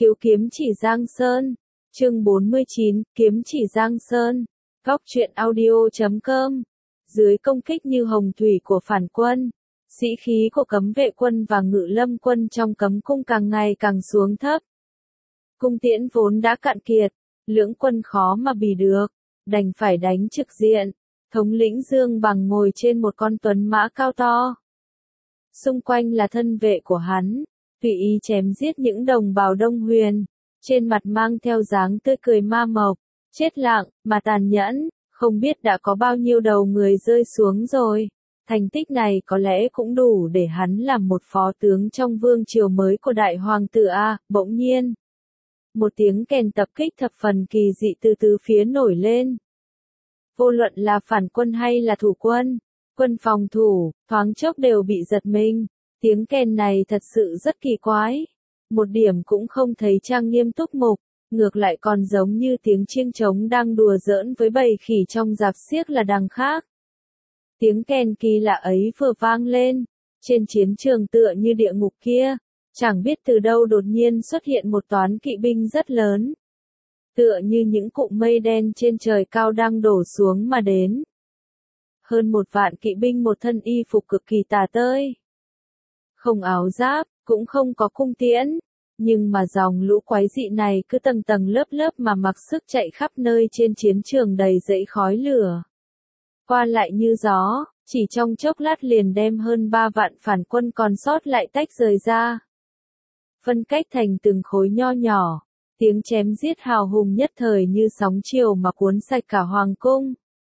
Khiếu kiếm chỉ Giang Sơn. Chương 49, kiếm chỉ Giang Sơn. Góc truyện audio.com. Dưới công kích như hồng thủy của phản quân, sĩ khí của cấm vệ quân và ngự lâm quân trong cấm cung càng ngày càng xuống thấp. Cung tiễn vốn đã cạn kiệt, lưỡng quân khó mà bì được, đành phải đánh trực diện. Thống lĩnh Dương Bằng ngồi trên một con tuấn mã cao to. Xung quanh là thân vệ của hắn, tùy ý chém giết những đồng bào Đông Huyền, trên mặt mang theo dáng tươi cười ma mộc, chết lặng, mà tàn nhẫn, không biết đã có bao nhiêu đầu người rơi xuống rồi. Thành tích này có lẽ cũng đủ để hắn làm một phó tướng trong vương triều mới của đại hoàng tử A. Bỗng nhiên, một tiếng kèn tập kích thập phần kỳ dị từ tứ phía nổi lên. Vô luận là phản quân hay là thủ quân, quân phòng thủ, thoáng chốc đều bị giật mình. Tiếng kèn này thật sự rất kỳ quái. Một điểm cũng không thấy trang nghiêm túc mục, ngược lại còn giống như tiếng chiêng trống đang đùa giỡn với bầy khỉ trong rạp xiếc là đằng khác. Tiếng kèn kỳ lạ ấy vừa vang lên, trên chiến trường tựa như địa ngục kia, chẳng biết từ đâu đột nhiên xuất hiện một toán kỵ binh rất lớn. Tựa như những cụm mây đen trên trời cao đang đổ xuống mà đến. Hơn 1 vạn kỵ binh, một thân y phục cực kỳ tả tơi. Không áo giáp, cũng không có cung tiễn, nhưng mà dòng lũ quái dị này cứ tầng tầng lớp lớp mà mặc sức chạy khắp nơi trên chiến trường đầy dãy khói lửa. Qua lại như gió, chỉ trong chốc lát liền đem hơn 3 vạn phản quân còn sót lại tách rời ra. Phân cách thành từng khối nho nhỏ, tiếng chém giết hào hùng nhất thời như sóng chiều mà cuốn sạch cả hoàng cung.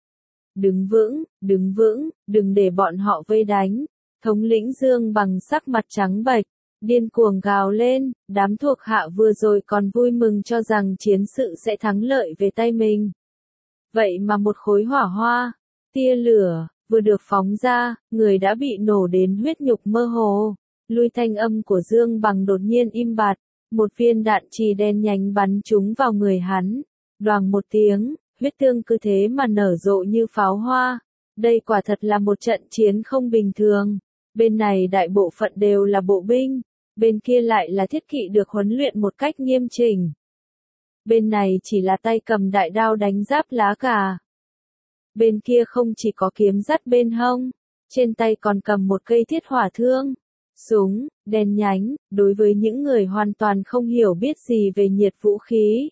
Đứng vững, đừng để bọn họ vây đánh. Thống lĩnh Dương Bằng sắc mặt trắng bệch, điên cuồng gào lên, đám thuộc hạ vừa rồi còn vui mừng cho rằng chiến sự sẽ thắng lợi về tay mình. Vậy mà một khối hỏa hoa, tia lửa, vừa được phóng ra, người đã bị nổ đến huyết nhục mơ hồ. Lui thanh âm của Dương Bằng đột nhiên im bặt, một viên đạn chì đen nhánh bắn trúng vào người hắn. Đoàng một tiếng, huyết tương cứ thế mà nở rộ như pháo hoa. Đây quả thật là một trận chiến không bình thường. Bên này đại bộ phận đều là bộ binh, bên kia lại là thiết kỵ được huấn luyện một cách nghiêm chỉnh. Bên này chỉ là tay cầm đại đao đánh giáp lá cà. Bên kia không chỉ có kiếm dắt bên hông, trên tay còn cầm một cây thiết hỏa thương, súng, đen nhánh, đối với những người hoàn toàn không hiểu biết gì về nhiệt vũ khí.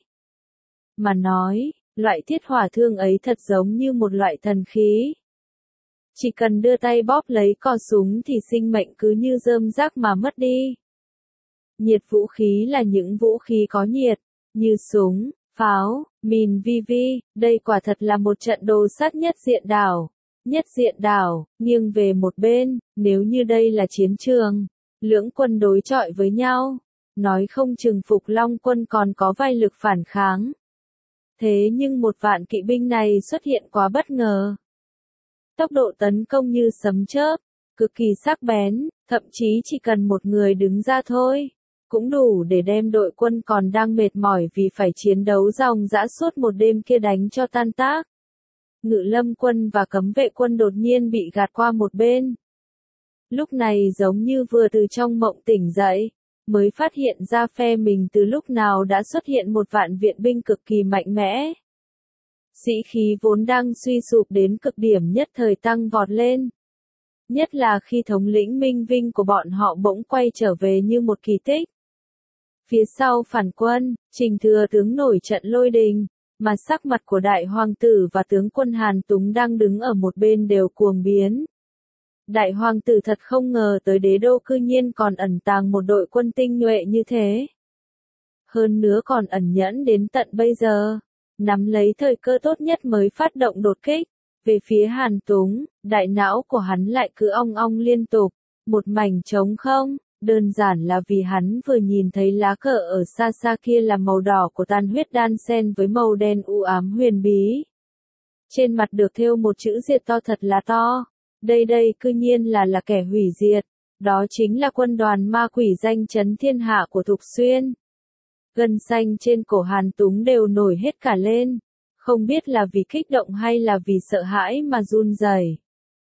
Mà nói, loại thiết hỏa thương ấy thật giống như một loại thần khí. Chỉ cần đưa tay bóp lấy cò súng thì sinh mệnh cứ như rơm rác mà mất đi. Nhiệt vũ khí là những vũ khí có nhiệt, như súng, pháo, mìn vi, đây quả thật là một trận đồ sát nhất diện đảo. Nhất diện đảo, nghiêng về một bên, nếu như đây là chiến trường, lưỡng quân đối chọi với nhau, nói không chừng Phục Long quân còn có vài lực phản kháng. Thế nhưng 1 vạn kỵ binh này xuất hiện quá bất ngờ. Tốc độ tấn công như sấm chớp, cực kỳ sắc bén, thậm chí chỉ cần một người đứng ra thôi, cũng đủ để đem đội quân còn đang mệt mỏi vì phải chiến đấu ròng rã suốt một đêm kia đánh cho tan tác. Ngự lâm quân và cấm vệ quân đột nhiên bị gạt qua một bên. Lúc này giống như vừa từ trong mộng tỉnh dậy, mới phát hiện ra phe mình từ lúc nào đã xuất hiện 1 vạn viện binh cực kỳ mạnh mẽ. Sĩ khí vốn đang suy sụp đến cực điểm nhất thời tăng vọt lên. Nhất là khi thống lĩnh Minh Vinh của bọn họ bỗng quay trở về như một kỳ tích. Phía sau phản quân, Trình Thừa tướng nổi trận lôi đình, mà sắc mặt của đại hoàng tử và tướng quân Hàn Túng đang đứng ở một bên đều cuồng biến. Đại hoàng tử thật không ngờ tới đế đô cư nhiên còn ẩn tàng một đội quân tinh nhuệ như thế. Hơn nữa còn ẩn nhẫn đến tận bây giờ. Nắm lấy thời cơ tốt nhất mới phát động đột kích. Về phía Hàn Túng, đại não của hắn lại cứ ong ong liên tục, một mảnh trống không, đơn giản là vì hắn vừa nhìn thấy lá cờ ở xa xa kia là màu đỏ của tàn huyết đan xen với màu đen u ám huyền bí. Trên mặt được thêu một chữ diệt to thật là to, đây cư nhiên là kẻ hủy diệt, đó chính là quân đoàn ma quỷ danh chấn thiên hạ của Thục Xuyên. Gân xanh trên cổ Hàn Túng đều nổi hết cả lên, không biết là vì kích động hay là vì sợ hãi mà run rẩy.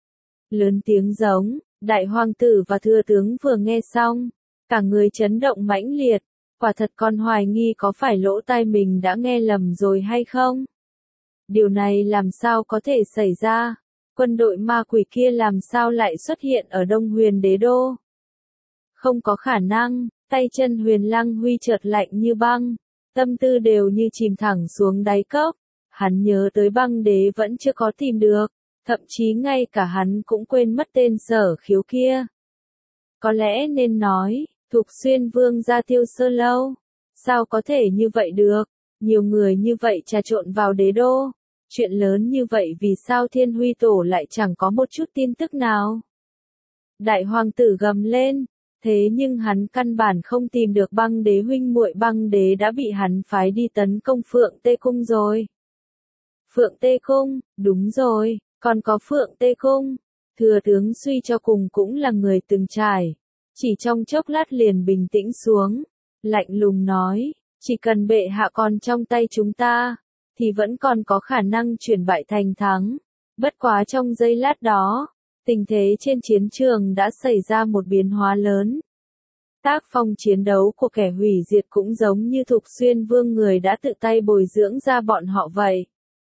Lớn tiếng giống, đại hoàng tử và thừa tướng vừa nghe xong, cả người chấn động mãnh liệt, Quả thật con hoài nghi có phải lỗ tai mình đã nghe lầm rồi hay không? Điều này làm sao có thể xảy ra? Quân đội ma quỷ kia làm sao lại xuất hiện ở Đông Huyền Đế Đô? Không có khả năng, tay chân Huyền Lăng Huy chợt lạnh như băng, tâm tư đều như chìm thẳng xuống đáy cốc. Hắn nhớ tới băng đế vẫn chưa có tìm được, thậm chí ngay cả hắn cũng quên mất tên Sở Khiếu kia. Có lẽ nên nói, Thục Xuyên Vương gia Tiêu Sơ Lâu. Sao có thể như vậy được? Nhiều người như vậy trà trộn vào đế đô. Chuyện lớn như vậy vì sao Thiên Huy Tổ lại chẳng có một chút tin tức nào? Đại hoàng tử gầm lên, thế nhưng hắn căn bản không tìm được băng đế huynh muội, băng đế đã bị hắn phái đi tấn công Phượng Tê Cung rồi. Phượng Tê Cung, đúng rồi, còn có Phượng Tê Cung. Thừa tướng suy cho cùng cũng là người từng trải. Chỉ trong chốc lát liền bình tĩnh xuống, lạnh lùng nói, chỉ cần bệ hạ còn trong tay chúng ta, thì vẫn còn có khả năng chuyển bại thành thắng. Bất quá trong giây lát đó, tình thế trên chiến trường đã xảy ra một biến hóa lớn. Tác phong chiến đấu của kẻ hủy diệt cũng giống như Thục Xuyên Vương người đã tự tay bồi dưỡng ra bọn họ vậy.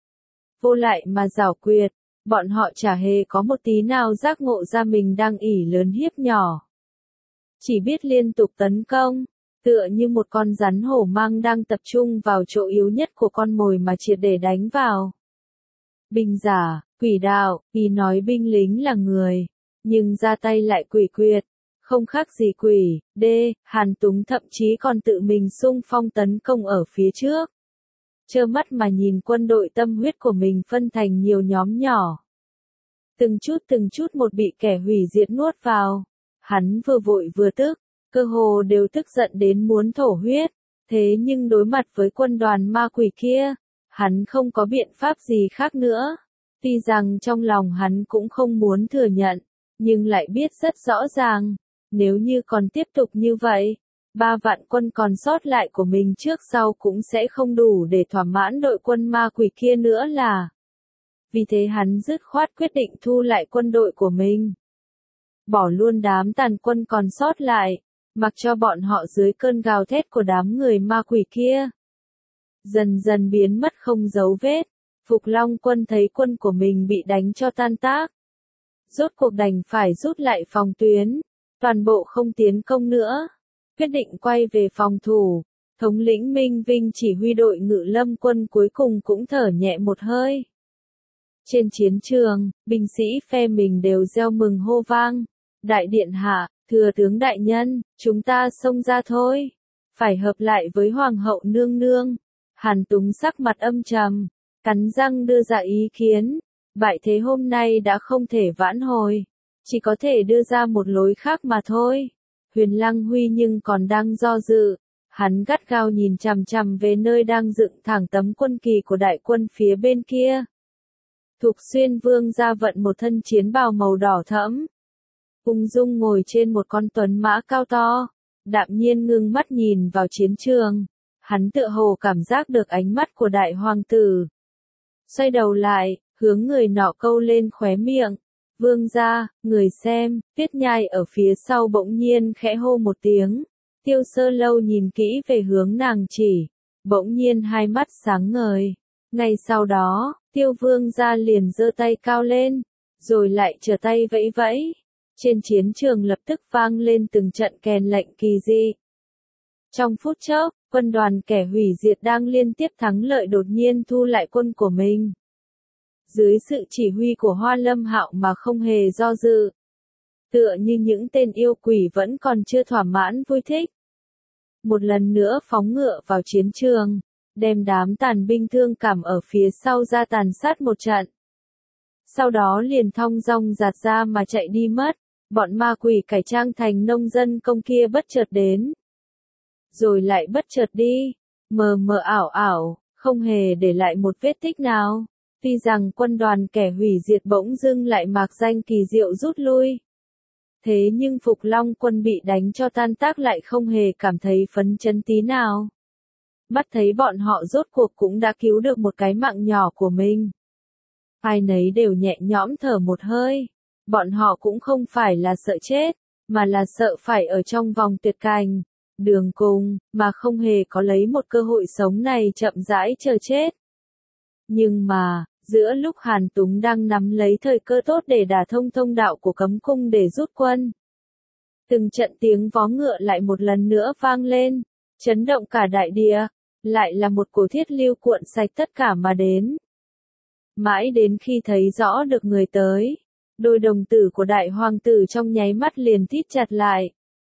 Vô lại mà giảo quyệt, bọn họ chả hề có một tí nào giác ngộ ra mình đang ỷ lớn hiếp nhỏ. Chỉ biết liên tục tấn công, tựa như một con rắn hổ mang đang tập trung vào chỗ yếu nhất của con mồi mà triệt để đánh vào. Binh giả, quỷ đạo, y nói binh lính là người, nhưng ra tay lại quỷ quyệt, không khác gì quỷ. Hàn Túng thậm chí còn tự mình xung phong tấn công ở phía trước. Trơ mắt mà nhìn quân đội tâm huyết của mình phân thành nhiều nhóm nhỏ. Từng chút một bị kẻ hủy diệt nuốt vào. Hắn vừa vội vừa tức, cơ hồ đều tức giận đến muốn thổ huyết. Thế nhưng đối mặt với quân đoàn ma quỷ kia, hắn không có biện pháp gì khác nữa. Tuy rằng trong lòng hắn cũng không muốn thừa nhận, nhưng lại biết rất rõ ràng, nếu như còn tiếp tục như vậy, 3 vạn quân còn sót lại của mình trước sau cũng sẽ không đủ để thỏa mãn đội quân ma quỷ kia nữa là. Vì thế hắn dứt khoát quyết định thu lại quân đội của mình. Bỏ luôn đám tàn quân còn sót lại, mặc cho bọn họ dưới cơn gào thét của đám người ma quỷ kia. Dần dần biến mất không dấu vết, Phục Long quân thấy quân của mình bị đánh cho tan tác. Rốt cuộc đành phải rút lại phòng tuyến, toàn bộ không tiến công nữa. Quyết định quay về phòng thủ, thống lĩnh Minh Vinh chỉ huy đội Ngự Lâm quân cuối cùng cũng thở nhẹ một hơi. Trên chiến trường, binh sĩ phe mình đều reo mừng hô vang. Đại điện hạ, thừa tướng đại nhân, chúng ta xông ra thôi. Phải hợp lại với hoàng hậu nương nương. Hàn Túng sắc mặt âm trầm, cắn răng đưa ra ý kiến. Bại thế hôm nay đã không thể vãn hồi, chỉ có thể đưa ra một lối khác mà thôi. Huyền Lăng Huy nhưng còn đang do dự, hắn gắt gao nhìn chằm chằm về nơi đang dựng thẳng tấm quân kỳ của đại quân phía bên kia. Thục Xuyên Vương ra vận một thân chiến bào màu đỏ thẫm, ung dung ngồi trên một con tuấn mã cao to, đạm nhiên ngưng mắt nhìn vào chiến trường. Hắn tựa hồ cảm giác được ánh mắt của đại hoàng tử. Xoay đầu lại, hướng người nọ câu lên khóe miệng. Vương gia, người xem, Tuyết Nhai ở phía sau bỗng nhiên khẽ hô một tiếng. Tiêu Sơ Lâu nhìn kỹ về hướng nàng chỉ, bỗng nhiên hai mắt sáng ngời. Ngay sau đó, Tiêu Vương gia liền giơ tay cao lên, rồi lại trở tay vẫy vẫy. Trên chiến trường lập tức vang lên từng trận kèn lệnh kỳ dị. Trong phút chốc, quân đoàn kẻ hủy diệt đang liên tiếp thắng lợi đột nhiên thu lại quân của mình. Dưới sự chỉ huy của Hoa Lâm Hạo mà không hề do dự. Tựa như những tên yêu quỷ vẫn còn chưa thỏa mãn vui thích. Một lần nữa phóng ngựa vào chiến trường, đem đám tàn binh thương cảm ở phía sau ra tàn sát một trận. Sau đó liền thong dong giạt ra mà chạy đi mất, bọn ma quỷ cải trang thành nông dân công kia bất chợt đến. Rồi lại bất chợt đi, mờ mờ ảo ảo, không hề để lại một vết tích nào. Tuy rằng quân đoàn kẻ hủy diệt bỗng dưng lại mạc danh kỳ diệu rút lui. Thế nhưng Phục Long quân bị đánh cho tan tác lại không hề cảm thấy phấn chấn tí nào. Mắt thấy bọn họ rốt cuộc cũng đã cứu được một cái mạng nhỏ của mình. Ai nấy đều nhẹ nhõm thở một hơi. Bọn họ cũng không phải là sợ chết, mà là sợ phải ở trong vòng tuyệt cảnh. đường cùng, mà không hề có lấy một cơ hội sống này chậm rãi chờ chết. Nhưng mà, giữa lúc Hàn Túng đang nắm lấy thời cơ tốt để đả thông thông đạo của cấm cung để rút quân, từng trận tiếng vó ngựa lại một lần nữa vang lên, chấn động cả đại địa, lại là một cổ thiết lưu cuộn sạch tất cả mà đến. Mãi đến khi thấy rõ được người tới, đôi đồng tử của đại hoàng tử trong nháy mắt liền thít chặt lại.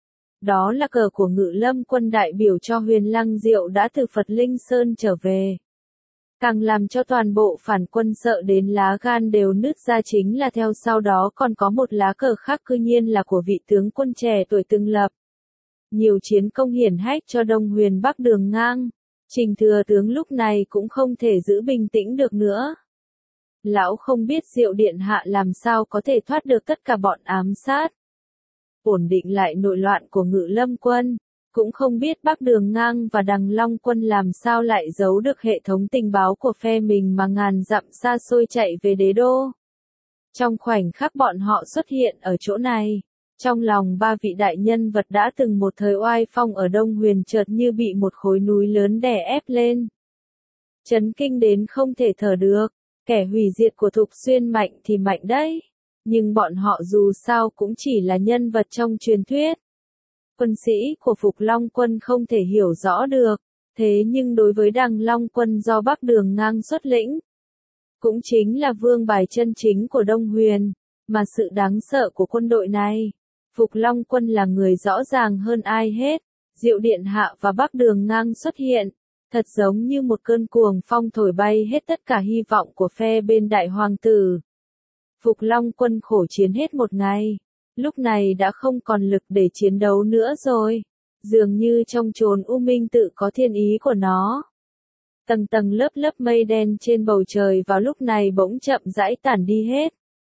Đó là cờ của Ngự Lâm quân đại biểu cho Huyền Lăng Diệu đã từ Phật Linh Sơn trở về. Càng làm cho toàn bộ phản quân sợ đến lá gan đều nứt ra chính là theo sau đó còn có một lá cờ khác cư nhiên là của vị tướng quân trẻ tuổi từng lập nhiều chiến công hiển hách cho Đông Huyền Bắc Đường Ngang. Trình Thừa tướng lúc này cũng không thể giữ bình tĩnh được nữa. Lão không biết Diệu điện hạ làm sao có thể thoát được tất cả bọn ám sát, ổn định lại nội loạn của Ngự Lâm quân, cũng không biết Bắc Đường Ngang và Đằng Long quân làm sao lại giấu được hệ thống tình báo của phe mình mà ngàn dặm xa xôi chạy về đế đô. Trong khoảnh khắc bọn họ xuất hiện ở chỗ này, trong lòng ba vị đại nhân vật đã từng một thời oai phong ở Đông Huyền chợt như bị một khối núi lớn đè ép lên. Chấn kinh đến không thể thở được, kẻ hủy diệt của Thục Xuyên mạnh thì mạnh đấy, nhưng bọn họ dù sao cũng chỉ là nhân vật trong truyền thuyết. Quân sĩ của Phục Long quân không thể hiểu rõ được, thế nhưng đối với Đằng Long quân do Bắc Đường Ngang xuất lĩnh, cũng chính là vương bài chân chính của Đông Huyền, mà sự đáng sợ của quân đội này, Phục Long quân là người rõ ràng hơn ai hết. Diệu điện hạ và Bắc Đường Ngang xuất hiện, thật giống như một cơn cuồng phong thổi bay hết tất cả hy vọng của phe bên đại hoàng tử. Phục Long quân khổ chiến hết một ngày, lúc này đã không còn lực để chiến đấu nữa rồi, dường như trong chốn u minh tự có thiên ý của nó. Tầng tầng lớp lớp mây đen trên bầu trời vào lúc này bỗng chậm rãi tản đi hết,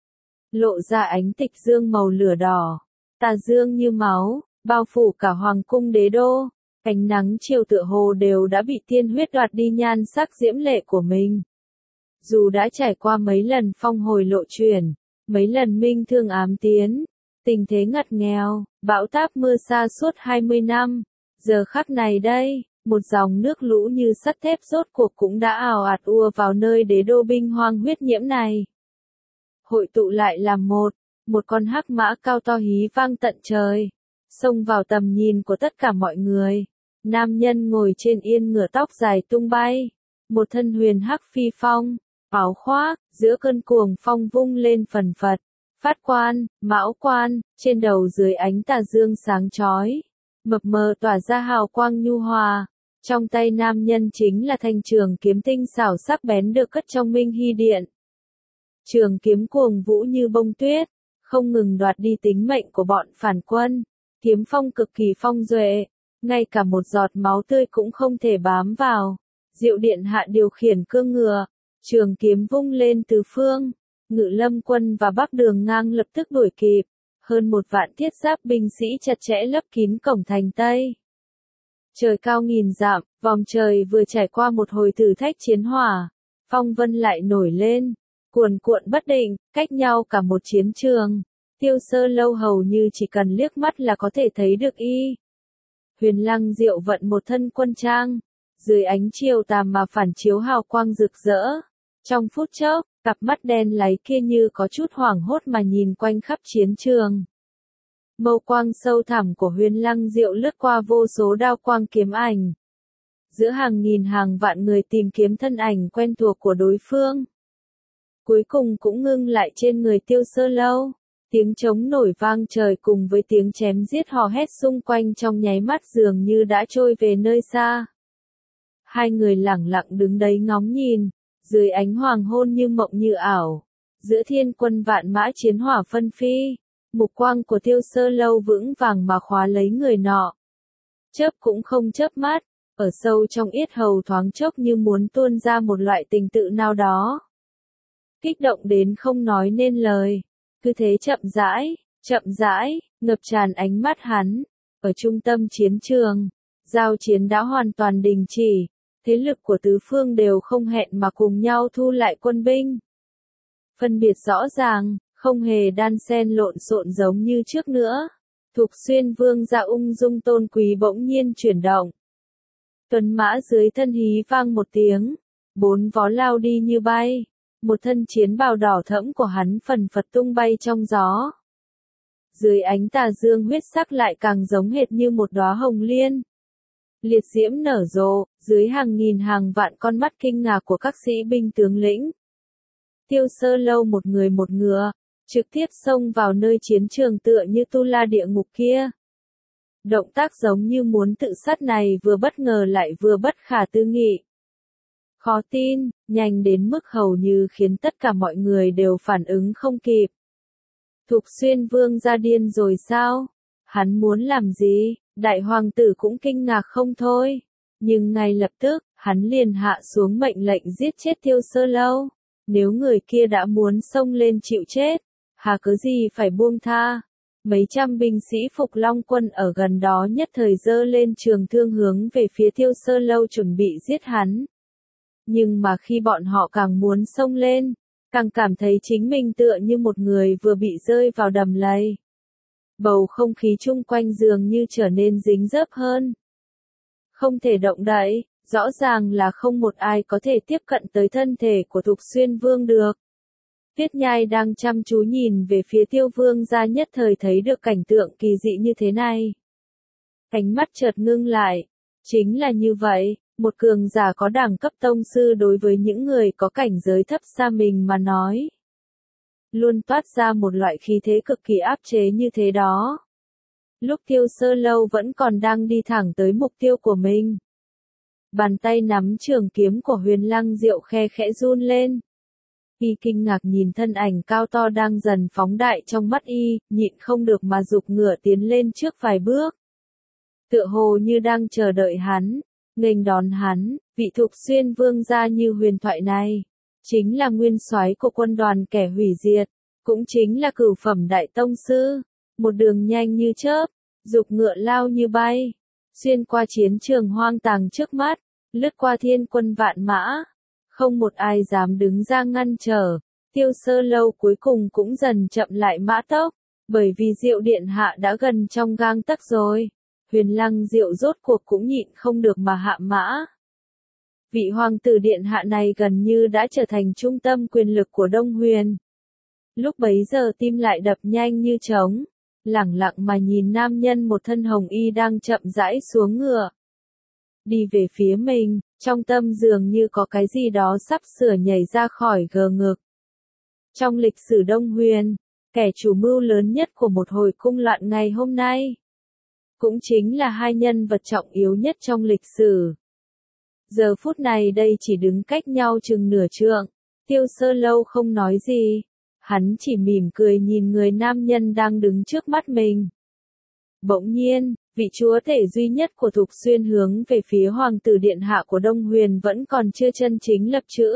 lộ ra ánh tịch dương màu lửa đỏ, tà dương như máu, bao phủ cả hoàng cung đế đô. Ánh nắng chiều tựa hồ đều đã bị tiên huyết đoạt đi nhan sắc diễm lệ của mình. Dù đã trải qua mấy lần phong hồi lộ chuyển, mấy lần minh thương ám tiến, tình thế ngặt nghèo, bão táp mưa sa suốt 20 năm, giờ khắc này đây, một dòng nước lũ như sắt thép rốt cuộc cũng đã ào ạt ùa vào nơi đế đô binh hoang huyết nhiễm này. Hội tụ lại làm một con hắc mã cao to hí vang tận trời, xông vào tầm nhìn của tất cả mọi người. Nam nhân ngồi trên yên ngựa tóc dài tung bay, một thân huyền hắc phi phong, áo khoác, giữa cơn cuồng phong vung lên phần phật, phát quan, mão quan, trên đầu dưới ánh tà dương sáng chói, mập mờ tỏa ra hào quang nhu hòa. Trong tay nam nhân chính là thanh trường kiếm tinh xảo sắc bén được cất trong Minh Hy Điện. Trường kiếm cuồng vũ như bông tuyết, không ngừng đoạt đi tính mệnh của bọn phản quân, kiếm phong cực kỳ phong duệ. Ngay cả một giọt máu tươi cũng không thể bám vào. Diệu điện hạ điều khiển cương ngựa, trường kiếm vung lên tứ phương, Ngự Lâm quân và Bắc Đường Ngang lập tức đuổi kịp. Hơn 1 vạn thiết giáp binh sĩ chặt chẽ lấp kín cổng thành Tây. Trời cao nghìn dặm, vòng trời vừa trải qua một hồi thử thách chiến hỏa, phong vân lại nổi lên, cuồn cuộn bất định, cách nhau cả một chiến trường. Tiêu Sơ Lâu hầu như chỉ cần liếc mắt là có thể thấy được y. Huyền Lăng Diệu vận một thân quân trang, dưới ánh chiều tà mà phản chiếu hào quang rực rỡ. Trong phút chốc, cặp mắt đen láy kia như có chút hoảng hốt mà nhìn quanh khắp chiến trường. Mâu quang sâu thẳm của Huyền Lăng Diệu lướt qua vô số đao quang kiếm ảnh. Giữa hàng nghìn hàng vạn người tìm kiếm thân ảnh quen thuộc của đối phương. Cuối cùng cũng ngưng lại trên người Tiêu Sơ Lâu. Tiếng trống nổi vang trời cùng với tiếng chém giết hò hét xung quanh trong nháy mắt dường như đã trôi về nơi xa. Hai người lẳng lặng đứng đấy ngóng nhìn, dưới ánh hoàng hôn như mộng như ảo. Giữa thiên quân vạn mã chiến hỏa phân phi, mục quang của Tiêu Sơ Lâu vững vàng mà khóa lấy người nọ. Chớp cũng không chớp mắt, ở sâu trong yết hầu thoáng chốc như muốn tuôn ra một loại tình tự nào đó. Kích động đến không nói nên lời. Cứ thế chậm rãi, ngập tràn ánh mắt hắn. Ở trung tâm chiến trường, giao chiến đã hoàn toàn đình chỉ, thế lực của tứ phương đều không hẹn mà cùng nhau thu lại quân binh. Phân biệt rõ ràng, không hề đan xen lộn xộn giống như trước nữa. Thục Xuyên vương gia ung dung tôn quý bỗng nhiên chuyển động. Tuấn mã dưới thân hí vang một tiếng, 4 vó lao đi như bay, một thân chiến bào đỏ thẫm của hắn phần phật tung bay trong gió. Dưới ánh tà dương huyết sắc lại càng giống hệt như một đóa hồng liên. Liệt diễm nở rộ, dưới hàng nghìn hàng vạn con mắt kinh ngạc của các sĩ binh tướng lĩnh. Tiêu Sơ Lâu một người một ngựa, trực tiếp xông vào nơi chiến trường tựa như tu la địa ngục kia. Động tác giống như muốn tự sát này vừa bất ngờ lại vừa bất khả tư nghị. Khó tin, nhanh đến mức hầu như khiến tất cả mọi người đều phản ứng không kịp. Thục Xuyên vương gia điên rồi sao? Hắn muốn làm gì? Đại hoàng tử cũng kinh ngạc không thôi. Nhưng ngay lập tức, hắn liền hạ xuống mệnh lệnh giết chết Tiêu Sơ Lâu. Nếu người kia đã muốn xông lên chịu chết, hà cớ gì phải buông tha. Mấy trăm binh sĩ Phục Long quân ở gần đó nhất thời giơ lên trường thương hướng về phía Tiêu Sơ Lâu chuẩn bị giết hắn. Nhưng mà khi bọn họ càng muốn xông lên, càng cảm thấy chính mình tựa như một người vừa bị rơi vào đầm lầy. Bầu không khí chung quanh dường như trở nên dính dớp hơn. Không thể động đậy, rõ ràng là không một ai có thể tiếp cận tới thân thể của Thục Xuyên vương được. Tiết Nhai đang chăm chú nhìn về phía Tiêu vương gia nhất thời thấy được cảnh tượng kỳ dị như thế này. Ánh mắt chợt ngưng lại. Chính là như vậy, một cường giả có đẳng cấp tông sư đối với những người có cảnh giới thấp xa mình mà nói. Luôn toát ra một loại khí thế cực kỳ áp chế như thế đó. Lúc Tiêu Sơ Lâu vẫn còn đang đi thẳng tới mục tiêu của mình. Bàn tay nắm trường kiếm của Huyền Lăng Diệu khe khẽ run lên. Y kinh ngạc nhìn thân ảnh cao to đang dần phóng đại trong mắt y, nhịn không được mà giục ngựa tiến lên trước vài bước. Tựa hồ như đang chờ đợi hắn, nghênh đón hắn, vị Thục Xuyên vương gia như huyền thoại này. Chính là nguyên soái của quân đoàn kẻ hủy diệt, cũng chính là cửu phẩm đại tông sư. Một đường nhanh như chớp, giục ngựa lao như bay, xuyên qua chiến trường hoang tàn trước mắt, lướt qua thiên quân vạn mã. Không một ai dám đứng ra ngăn trở. Tiêu Sơ Lâu cuối cùng cũng dần chậm lại mã tốc, bởi vì Diệu điện hạ đã gần trong gang tấc rồi. Huyền Lăng Diệu rốt cuộc cũng nhịn không được mà hạ mã. Vị hoàng tử điện hạ này gần như đã trở thành trung tâm quyền lực của Đông Huyền. Lúc bấy giờ tim lại đập nhanh như trống, lẳng lặng mà nhìn nam nhân một thân hồng y đang chậm rãi xuống ngựa. Đi về phía mình, trong tâm dường như có cái gì đó sắp sửa nhảy ra khỏi gờ ngực. Trong lịch sử Đông Huyền, kẻ chủ mưu lớn nhất của một hồi cung loạn ngày hôm nay, cũng chính là hai nhân vật trọng yếu nhất trong lịch sử. Giờ phút này đây chỉ đứng cách nhau chừng nửa trượng, Tiêu Sơ Lâu không nói gì, hắn chỉ mỉm cười nhìn người nam nhân đang đứng trước mắt mình. Bỗng nhiên, vị chúa tể duy nhất của Thục Xuyên hướng về phía hoàng tử điện hạ của Đông Huyền vẫn còn chưa chân chính lập chữ.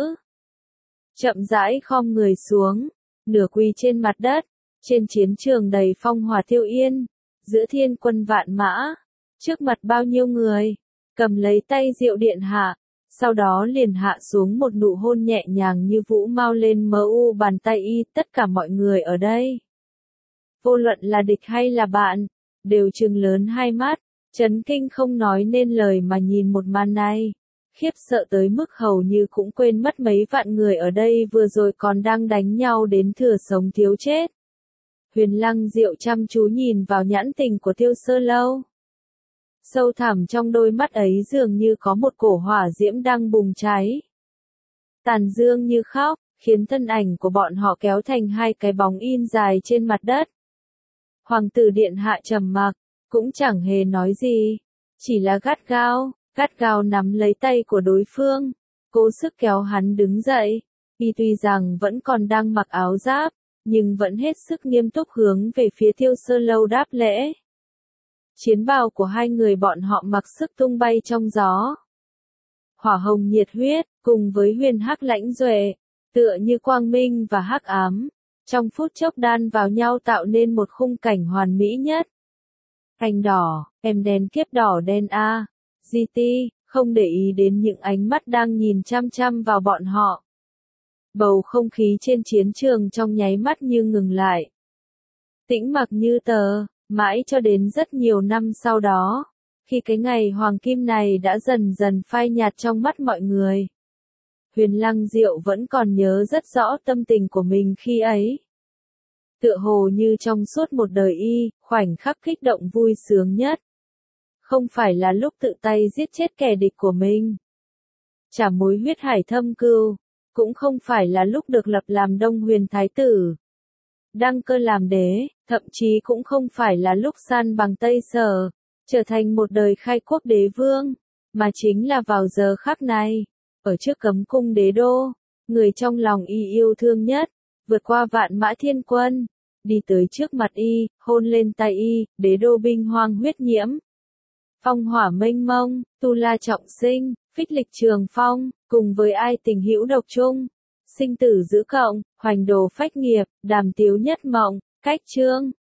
Chậm rãi khom người xuống, nửa quỳ trên mặt đất, trên chiến trường đầy phong hỏa thiêu yên, giữa thiên quân vạn mã, trước mặt bao nhiêu người, cầm lấy tay Diệu điện hạ, sau đó liền hạ xuống một nụ hôn nhẹ nhàng như vũ mau lên mu bàn tay y. Tất cả mọi người ở đây, vô luận là địch hay là bạn, đều trừng lớn hai mắt, chấn kinh không nói nên lời mà nhìn một màn này, khiếp sợ tới mức hầu như cũng quên mất mấy vạn người ở đây vừa rồi còn đang đánh nhau đến thừa sống thiếu chết. Huyền Lăng Diệu chăm chú nhìn vào nhãn tình của Tiêu Sơ Lâu. Sâu thẳm trong đôi mắt ấy dường như có một cổ hỏa diễm đang bùng cháy. Tàn dương như khóc, khiến thân ảnh của bọn họ kéo thành hai cái bóng in dài trên mặt đất. Hoàng tử điện hạ trầm mặc, cũng chẳng hề nói gì, chỉ là gắt gao nắm lấy tay của đối phương, cố sức kéo hắn đứng dậy. Y tuy rằng vẫn còn đang mặc áo giáp, nhưng vẫn hết sức nghiêm túc hướng về phía Tiêu Sơ Lâu đáp lễ. Chiến bào của hai người bọn họ mặc sức tung bay trong gió. Hỏa hồng nhiệt huyết, cùng với huyền hắc lãnh duệ, tựa như quang minh và hắc ám, trong phút chốc đan vào nhau tạo nên một khung cảnh hoàn mỹ nhất. Anh đỏ, em đen kiếp đỏ đen a, GT, không để ý đến những ánh mắt đang nhìn chăm chăm vào bọn họ. Bầu không khí trên chiến trường trong nháy mắt như ngừng lại. Tĩnh mặc như tờ, Mãi cho đến rất nhiều năm sau đó, khi cái ngày hoàng kim này đã dần dần phai nhạt trong mắt mọi người. Huyền Lăng Diệu vẫn còn nhớ rất rõ tâm tình của mình khi ấy. Tựa hồ như trong suốt một đời y, khoảnh khắc kích động vui sướng nhất. Không phải là lúc tự tay giết chết kẻ địch của mình. Trả mối huyết hải thâm cừu, cũng không phải là lúc được lập làm Đông Huyền Thái tử. Đăng cơ làm đế, thậm chí cũng không phải là lúc san bằng Tây Sở, trở thành một đời khai quốc đế vương, mà chính là vào giờ khắc này, ở trước cấm cung đế đô, người trong lòng y yêu thương nhất, vượt qua vạn mã thiên quân, đi tới trước mặt y, hôn lên tay y, đế đô binh hoang huyết nhiễm. Phong hỏa mênh mông, tu la trọng sinh, phích lịch trường phong, cùng với ai tình hữu độc chung, sinh tử giữ cộng, hoành đồ phách nghiệp, đàm tiếu nhất mộng, cách chương.